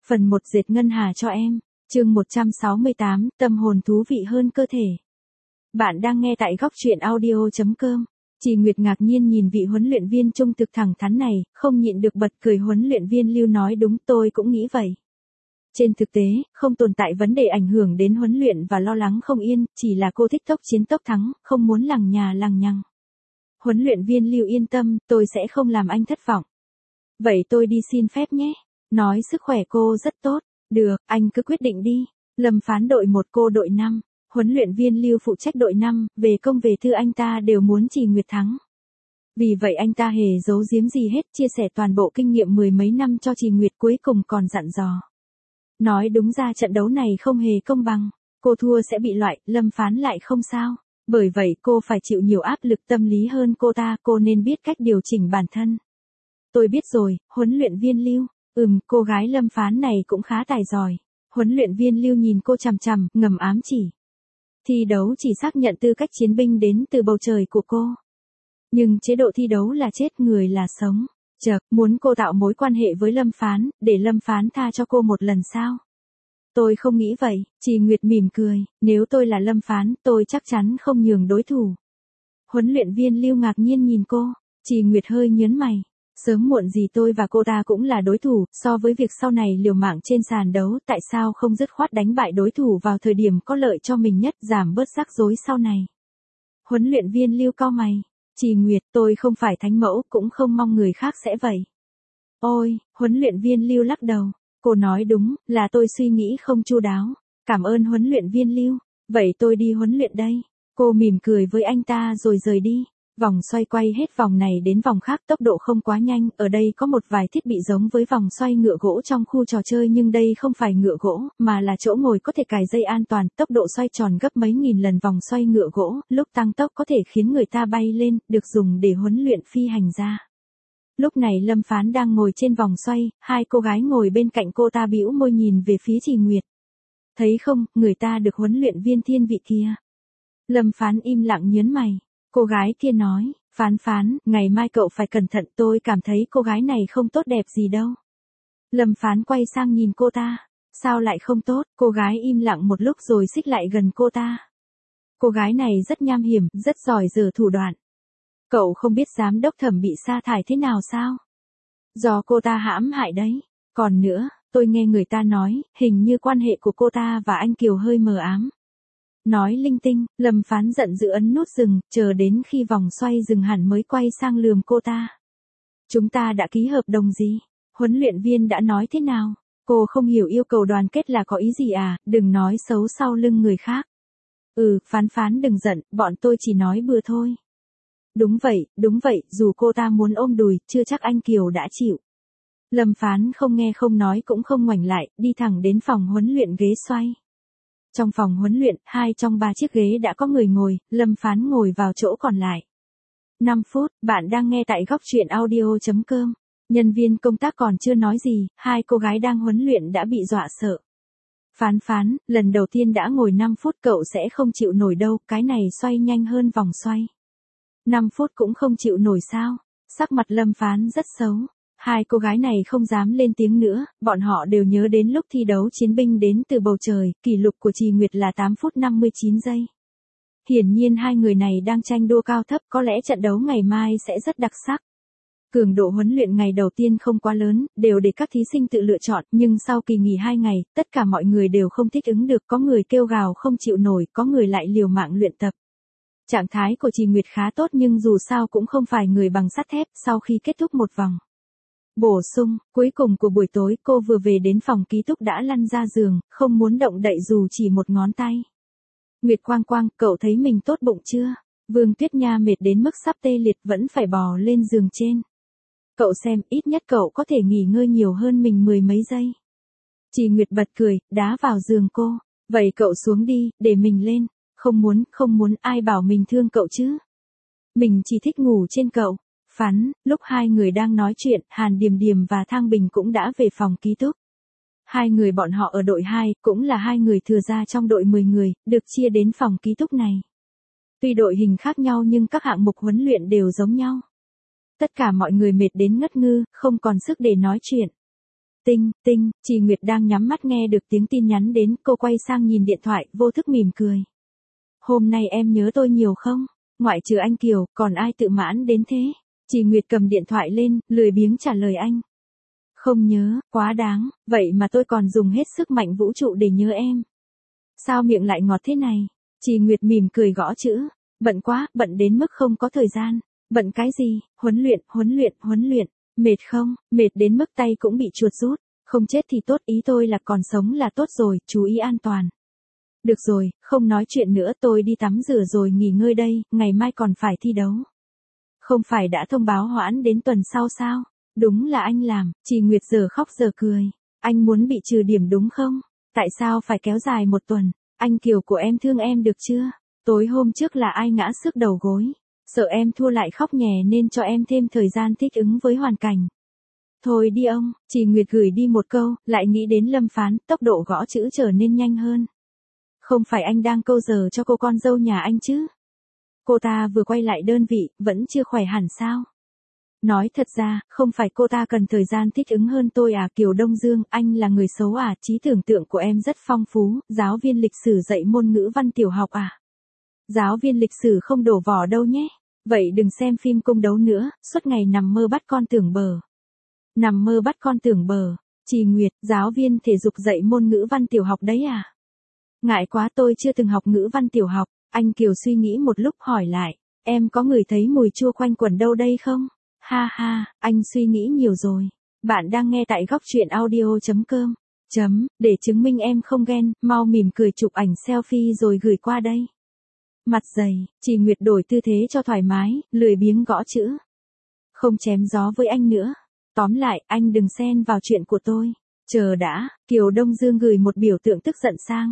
Phần 1 dệt ngân hà cho em. Chương 168, tâm hồn thú vị hơn cơ thể. Bạn đang nghe tại góc truyện audio.com. Chị Nguyệt ngạc nhiên nhìn vị huấn luyện viên trung thực thẳng thắn này, không nhịn được bật cười. Huấn luyện viên Lưu nói đúng, tôi cũng nghĩ vậy. Trên thực tế, không tồn tại vấn đề ảnh hưởng đến huấn luyện và lo lắng không yên, chỉ là cô thích tốc chiến tốc thắng, không muốn lằng nhà lằng nhằng. Huấn luyện viên Lưu yên tâm, tôi sẽ không làm anh thất vọng. Vậy tôi đi xin phép nhé. Nói sức khỏe cô rất tốt. Được, anh cứ quyết định đi. Lâm Phán đội 1, cô đội 5. Huấn luyện viên Lưu phụ trách đội 5, về công về thư anh ta đều muốn Chị Nguyệt thắng. Vì vậy anh ta hề giấu giếm gì hết, chia sẻ toàn bộ kinh nghiệm mười mấy năm cho Chị Nguyệt, cuối cùng còn dặn dò. Nói đúng ra trận đấu này không hề công bằng. Cô thua sẽ bị loại, Lâm Phán lại không sao. Bởi vậy cô phải chịu nhiều áp lực tâm lý hơn cô ta, cô nên biết cách điều chỉnh bản thân. Tôi biết rồi, huấn luyện viên Lưu. Cô gái Lâm Phán này cũng khá tài giỏi. Huấn luyện viên Lưu nhìn cô chằm chằm, ngầm ám chỉ. Thi đấu chỉ xác nhận tư cách chiến binh đến từ bầu trời của cô. Nhưng chế độ thi đấu là chết, người là sống. Chợt, muốn cô tạo mối quan hệ với Lâm Phán, để Lâm Phán tha cho cô một lần sao? Tôi không nghĩ vậy, Chị Nguyệt mỉm cười, nếu tôi là Lâm Phán, tôi chắc chắn không nhường đối thủ. Huấn luyện viên Lưu ngạc nhiên nhìn cô, Chị Nguyệt hơi nhớn mày. Sớm muộn gì tôi và cô ta cũng là đối thủ, so với việc sau này liều mạng trên sàn đấu, tại sao không dứt khoát đánh bại đối thủ vào thời điểm có lợi cho mình nhất, giảm bớt rắc rối sau này. Huấn luyện viên Lưu cau mày, Chị Nguyệt, tôi không phải thánh mẫu, cũng không mong người khác sẽ vậy. Ôi, huấn luyện viên Lưu lắc đầu, cô nói đúng, là tôi suy nghĩ không chu đáo. Cảm ơn huấn luyện viên Lưu, vậy tôi đi huấn luyện đây. Cô mỉm cười với anh ta rồi rời đi. Vòng xoay quay hết vòng này đến vòng khác, tốc độ không quá nhanh, ở đây có một vài thiết bị giống với vòng xoay ngựa gỗ trong khu trò chơi, nhưng đây không phải ngựa gỗ, mà là chỗ ngồi có thể cài dây an toàn, tốc độ xoay tròn gấp mấy nghìn lần vòng xoay ngựa gỗ, lúc tăng tốc có thể khiến người ta bay lên, được dùng để huấn luyện phi hành gia. Lúc này Lâm Phán đang ngồi trên vòng xoay, hai cô gái ngồi bên cạnh cô ta bĩu môi nhìn về phía Chị Nguyệt. Thấy không, người ta được huấn luyện viên thiên vị kia. Lâm Phán im lặng nhớn mày. Cô gái kia nói, Phán, ngày mai cậu phải cẩn thận, tôi cảm thấy cô gái này không tốt đẹp gì đâu. Lâm Phán quay sang nhìn cô ta, sao lại không tốt, cô gái im lặng một lúc rồi xích lại gần cô ta. Cô gái này rất nham hiểm, rất giỏi giở thủ đoạn. Cậu không biết giám đốc Thẩm bị sa thải thế nào sao? Do cô ta hãm hại đấy. Còn nữa, tôi nghe người ta nói, hình như quan hệ của cô ta và anh Kiều hơi mờ ám. Nói linh tinh, Lâm Phán giận dữ ấn nút dừng, chờ đến khi vòng xoay dừng hẳn mới quay sang lườm cô ta. Chúng ta đã ký hợp đồng gì? Huấn luyện viên đã nói thế nào? Cô không hiểu yêu cầu đoàn kết là có ý gì à, đừng nói xấu sau lưng người khác. Phán đừng giận, bọn tôi chỉ nói bừa thôi. Đúng vậy, dù cô ta muốn ôm đùi, chưa chắc anh Kiều đã chịu. Lâm Phán không nghe không nói cũng không ngoảnh lại, đi thẳng đến phòng huấn luyện ghế xoay. Trong phòng huấn luyện, 2 trong 3 chiếc ghế đã có người ngồi, Lâm Phán ngồi vào chỗ còn lại. 5 phút, bạn đang nghe tại góc truyện audio.com. Nhân viên công tác còn chưa nói gì, hai cô gái đang huấn luyện đã bị dọa sợ. Phán, lần đầu tiên đã ngồi 5 phút cậu sẽ không chịu nổi đâu, cái này xoay nhanh hơn vòng xoay. 5 phút cũng không chịu nổi sao? Sắc mặt Lâm Phán rất xấu. Hai cô gái này không dám lên tiếng nữa, bọn họ đều nhớ đến lúc thi đấu chiến binh đến từ bầu trời, kỷ lục của Chị Nguyệt là 8 phút 59 giây. Hiển nhiên hai người này đang tranh đua cao thấp, có lẽ trận đấu ngày mai sẽ rất đặc sắc. Cường độ huấn luyện ngày đầu tiên không quá lớn, đều để các thí sinh tự lựa chọn, nhưng sau kỳ nghỉ 2 ngày, tất cả mọi người đều không thích ứng được, có người kêu gào không chịu nổi, có người lại liều mạng luyện tập. Trạng thái của Chị Nguyệt khá tốt nhưng dù sao cũng không phải người bằng sắt thép. Sau khi kết thúc một vòng bổ sung, cuối cùng của buổi tối, cô vừa về đến phòng ký túc đã lăn ra giường, không muốn động đậy dù chỉ một ngón tay. Nguyệt Quang, cậu thấy mình tốt bụng chưa? Vương Tuyết Nha mệt đến mức sắp tê liệt vẫn phải bò lên giường trên. Cậu xem, ít nhất cậu có thể nghỉ ngơi nhiều hơn mình mười mấy giây. Chị Nguyệt bật cười, đá vào giường cô. Vậy cậu xuống đi, để mình lên. Không muốn, ai bảo mình thương cậu chứ? Mình chỉ thích ngủ trên cậu. Lúc hai người đang nói chuyện, Hàn Điềm Điềm và Thang Bình cũng đã về phòng ký túc. Hai người bọn họ ở đội 2, cũng là hai người thừa ra trong đội 10 người, được chia đến phòng ký túc này. Tuy đội hình khác nhau nhưng các hạng mục huấn luyện đều giống nhau. Tất cả mọi người mệt đến ngất ngư, không còn sức để nói chuyện. Tinh, tinh, Trì Nguyệt đang nhắm mắt nghe được tiếng tin nhắn đến, cô quay sang nhìn điện thoại, vô thức mỉm cười. Hôm nay em nhớ tôi nhiều không? Ngoại trừ anh Kiều, còn ai tự mãn đến thế? Trì Nguyệt cầm điện thoại lên, lười biếng trả lời anh. Không nhớ, quá đáng, vậy mà tôi còn dùng hết sức mạnh vũ trụ để nhớ em. Sao miệng lại ngọt thế này? Trì Nguyệt mỉm cười gõ chữ. Bận quá, bận đến mức không có thời gian. Bận cái gì? Huấn luyện, huấn luyện, huấn luyện. Mệt không? Mệt đến mức tay cũng bị chuột rút. Không chết thì tốt, ý tôi là còn sống là tốt rồi, chú ý an toàn. Được rồi, không nói chuyện nữa, tôi đi tắm rửa rồi nghỉ ngơi đây, ngày mai còn phải thi đấu. Không phải đã thông báo hoãn đến tuần sau sao? Đúng là anh làm. Trì Nguyệt giờ khóc giờ cười. Anh muốn bị trừ điểm đúng không? Tại sao phải kéo dài một tuần? Anh Kiều của em thương em được chưa? Tối hôm trước là ai ngã xước đầu gối? Sợ em thua lại khóc nhè nên cho em thêm thời gian thích ứng với hoàn cảnh. Thôi đi ông, Trì Nguyệt gửi đi một câu, lại nghĩ đến Lâm Phán, tốc độ gõ chữ trở nên nhanh hơn. Không phải anh đang câu giờ cho cô con dâu nhà anh chứ? Cô ta vừa quay lại đơn vị, vẫn chưa khỏe hẳn sao? Nói thật ra, không phải cô ta cần thời gian thích ứng hơn tôi à? Kiều Đông Dương, anh là người xấu à? Trí tưởng tượng của em rất phong phú, giáo viên lịch sử dạy môn ngữ văn tiểu học à? Giáo viên lịch sử không đổ vỏ đâu nhé. Vậy đừng xem phim cung đấu nữa, suốt ngày nằm mơ bắt con tưởng bờ. Nằm mơ bắt con tưởng bờ. Trì Nguyệt, giáo viên thể dục dạy môn ngữ văn tiểu học đấy à? Ngại quá, tôi chưa từng học ngữ văn tiểu học. Anh Kiều suy nghĩ một lúc hỏi lại. Em có ngửi thấy mùi chua quanh quẩn đâu đây không? Ha ha, anh suy nghĩ nhiều rồi. Bạn đang nghe tại góc truyện audio.com. Để chứng minh em không ghen, mau mỉm cười chụp ảnh selfie rồi gửi qua đây. Mặt dày, Trì Nguyệt đổi tư thế cho thoải mái, lười biếng gõ chữ. Không chém gió với anh nữa. Tóm lại, anh đừng xen vào chuyện của tôi. Chờ đã, Kiều Đông Dương gửi một biểu tượng tức giận sang.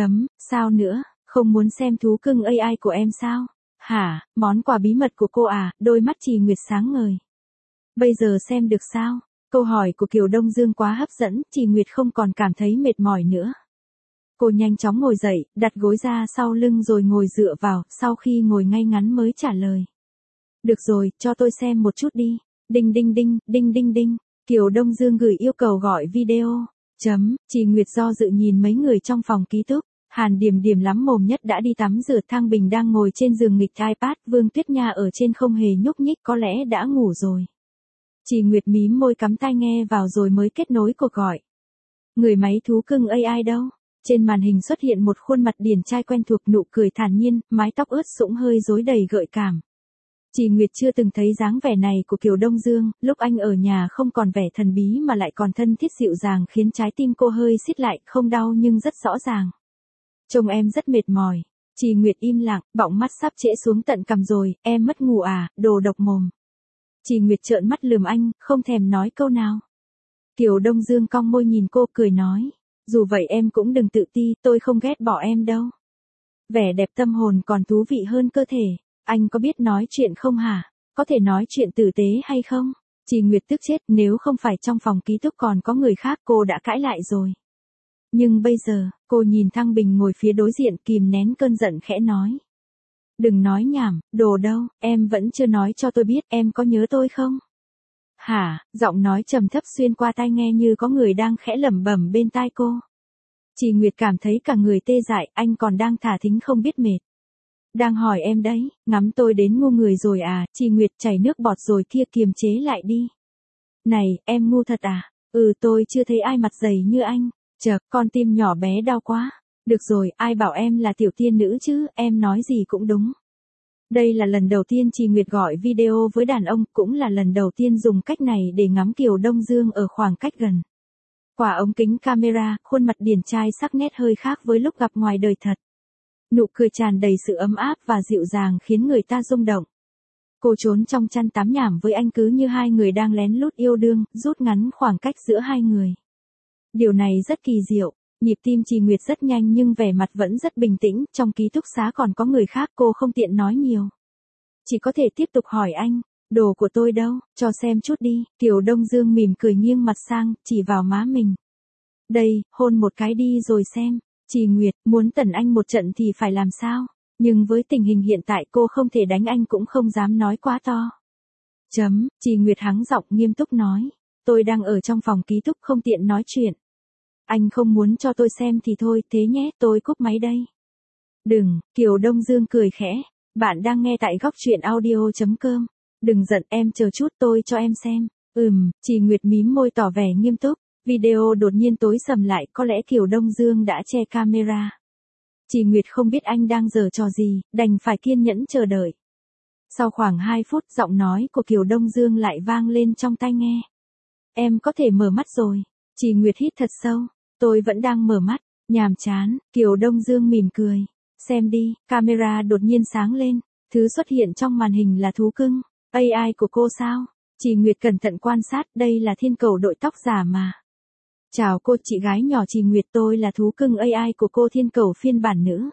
Sao nữa, không muốn xem thú cưng AI của em sao? Hả, món quà bí mật của cô à? Đôi mắt Trì Nguyệt sáng ngời. Bây giờ xem được sao? Câu hỏi của Kiều Đông Dương quá hấp dẫn, Trì Nguyệt không còn cảm thấy mệt mỏi nữa. Cô nhanh chóng ngồi dậy, đặt gối ra sau lưng rồi ngồi dựa vào, sau khi ngồi ngay ngắn mới trả lời. Được rồi, cho tôi xem một chút đi. Đinh đinh đinh, đinh đinh đinh. Kiều Đông Dương gửi yêu cầu gọi video. Trì Nguyệt do dự nhìn mấy người trong phòng ký túc. Hàn Điểm Điểm lắm mồm nhất đã đi tắm rửa, Thăng Bình đang ngồi trên giường nghịch iPad, Vương Tuyết Nha ở trên không hề nhúc nhích, có lẽ đã ngủ rồi. Trì Nguyệt mím môi cắm tai nghe vào rồi mới kết nối cuộc gọi. Người máy thú cưng AI đâu? Trên màn hình xuất hiện một khuôn mặt điển trai quen thuộc, nụ cười thản nhiên, mái tóc ướt sũng hơi rối đầy gợi cảm. Trì Nguyệt chưa từng thấy dáng vẻ này của Kiều Đông Dương, lúc anh ở nhà không còn vẻ thần bí mà lại còn thân thiết dịu dàng, khiến trái tim cô hơi siết lại, không đau nhưng rất rõ ràng. Trông em rất mệt mỏi. Trì Nguyệt im lặng, bọng mắt sắp trễ xuống tận cằm rồi, em mất ngủ à, đồ độc mồm. Trì Nguyệt trợn mắt lườm anh, không thèm nói câu nào. Kiều Đông Dương cong môi nhìn cô cười nói. Dù vậy em cũng đừng tự ti, tôi không ghét bỏ em đâu. Vẻ đẹp tâm hồn còn thú vị hơn cơ thể. Anh có biết nói chuyện không hả? Có thể nói chuyện tử tế hay không? Trì Nguyệt tức chết, nếu không phải trong phòng ký túc còn có người khác cô đã cãi lại rồi. Nhưng bây giờ, cô nhìn Thăng Bình ngồi phía đối diện, kìm nén cơn giận khẽ nói. Đừng nói nhảm, đồ đâu, em vẫn chưa nói cho tôi biết em có nhớ tôi không? Hả, giọng nói trầm thấp xuyên qua tai nghe như có người đang khẽ lẩm bẩm bên tai cô. Trì Nguyệt cảm thấy cả người tê dại, anh còn đang thả thính không biết mệt. Đang hỏi em đấy, ngắm tôi đến ngu người rồi à? Trì Nguyệt chảy nước bọt rồi kia, kiềm chế lại đi. Này, em ngu thật à? Tôi chưa thấy ai mặt dày như anh. Chợt, con tim nhỏ bé đau quá. Được rồi, ai bảo em là tiểu tiên nữ chứ, em nói gì cũng đúng. Đây là lần đầu tiên Trì Nguyệt gọi video với đàn ông, cũng là lần đầu tiên dùng cách này để ngắm Kiều Đông Dương ở khoảng cách gần. Qua ống kính camera, khuôn mặt điển trai sắc nét hơi khác với lúc gặp ngoài đời thật. Nụ cười tràn đầy sự ấm áp và dịu dàng khiến người ta rung động. Cô trốn trong chăn tắm nhảm với anh cứ như hai người đang lén lút yêu đương, rút ngắn khoảng cách giữa hai người. Điều này rất kỳ diệu. Nhịp tim Trì Nguyệt rất nhanh nhưng vẻ mặt vẫn rất bình tĩnh, trong ký túc xá còn có người khác, cô không tiện nói nhiều. Chỉ có thể tiếp tục hỏi anh, đồ của tôi đâu, cho xem chút đi. Kiều Đông Dương mỉm cười nghiêng mặt sang, chỉ vào má mình. Đây, hôn một cái đi rồi xem. Trì Nguyệt, muốn tẩn anh một trận thì phải làm sao? Nhưng với tình hình hiện tại cô không thể đánh anh cũng không dám nói quá to. Trì Nguyệt hắng giọng nghiêm túc nói. tôi đang ở trong phòng ký túc không tiện nói chuyện. Anh không muốn cho tôi xem thì thôi, thế nhé, tôi cúp máy đây. Đừng, Kiều Đông Dương cười khẽ. Bạn đang nghe tại góc truyện audio.com. Đừng giận, em chờ chút tôi cho em xem. Chị Nguyệt mím môi tỏ vẻ nghiêm túc. Video đột nhiên tối sầm lại, có lẽ Kiều Đông Dương đã che camera. Chị Nguyệt không biết anh đang giở trò gì, đành phải kiên nhẫn chờ đợi. Sau khoảng 2 phút, giọng nói của Kiều Đông Dương lại vang lên trong tai nghe. Em có thể mở mắt rồi. Chị Nguyệt hít thật sâu. Tôi vẫn đang mở mắt. Nhàm chán. Kiều Đông Dương mỉm cười. Xem đi, camera đột nhiên sáng lên. Thứ xuất hiện trong màn hình là thú cưng. AI của cô sao? Chị Nguyệt cẩn thận quan sát, đây là thiên cầu đội tóc giả mà. Chào cô, chị gái nhỏ chị Nguyệt, tôi là thú cưng AI của cô, thiên cầu phiên bản nữ.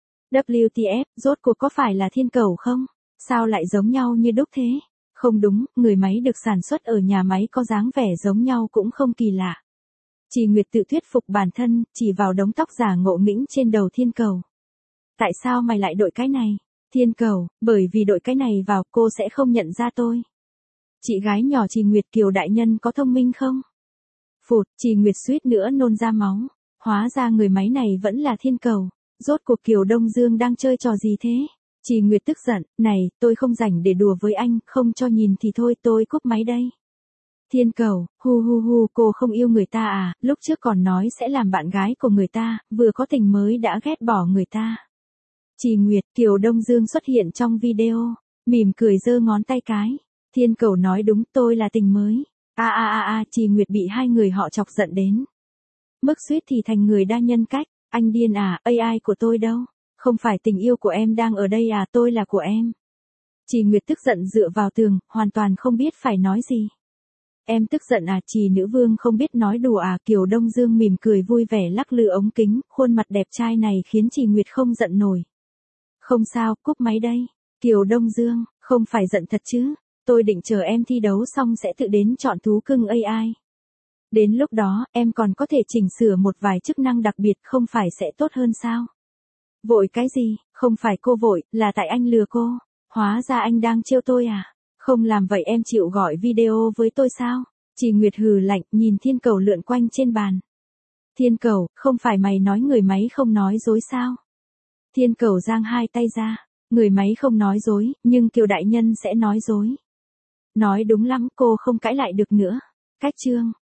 WTF, rốt cuộc có phải là thiên cầu không? Sao lại giống nhau như đúc thế? Không đúng, người máy được sản xuất ở nhà máy có dáng vẻ giống nhau cũng không kỳ lạ. Chị Nguyệt tự thuyết phục bản thân, chỉ vào đống tóc giả ngộ nghĩnh trên đầu thiên cầu. Tại sao mày lại đội cái này? Thiên cầu, bởi vì đội cái này vào cô sẽ không nhận ra tôi. Chị gái nhỏ chị Nguyệt, Kiều đại nhân có thông minh không? Phụt, chị Nguyệt suýt nữa nôn ra máu. Hóa ra người máy này vẫn là thiên cầu. Rốt cuộc Kiều Đông Dương đang chơi trò gì thế? Chị Nguyệt tức giận, này, tôi không rảnh để đùa với anh, không cho nhìn thì thôi, tôi cúp máy đây. Thiên cầu, hu, cô không yêu người ta à, lúc trước còn nói sẽ làm bạn gái của người ta, vừa có tình mới đã ghét bỏ người ta. Chị Nguyệt, Kiều Đông Dương xuất hiện trong video, mỉm cười giơ ngón tay cái. Thiên cầu nói đúng, tôi là tình mới. Chị Nguyệt bị hai người họ chọc giận đến. Mức suýt thì thành người đa nhân cách, anh điên à, AI của tôi đâu? Không phải tình yêu của em đang ở đây à, tôi là của em. Chị Nguyệt tức giận dựa vào tường, hoàn toàn không biết phải nói gì. Em tức giận à, chị nữ vương không biết nói đùa à, Kiều Đông Dương mỉm cười vui vẻ lắc lư ống kính, khuôn mặt đẹp trai này khiến chị Nguyệt không giận nổi. Không sao, cúp máy đây. Kiều Đông Dương, không phải giận thật chứ, tôi định chờ em thi đấu xong sẽ tự đến chọn thú cưng AI. Đến lúc đó, em còn có thể chỉnh sửa một vài chức năng đặc biệt, không phải sẽ tốt hơn sao? Vội cái gì, không phải cô vội, là tại anh lừa cô. Hóa ra anh đang trêu tôi à? Không làm vậy em chịu gọi video với tôi sao? Chị Nguyệt hừ lạnh, nhìn thiên cầu lượn quanh trên bàn. Thiên cầu, không phải mày nói người máy không nói dối sao? Thiên cầu giang hai tay ra. Người máy không nói dối, nhưng Kiều đại nhân sẽ nói dối. Nói đúng lắm, cô không cãi lại được nữa. Cách chương.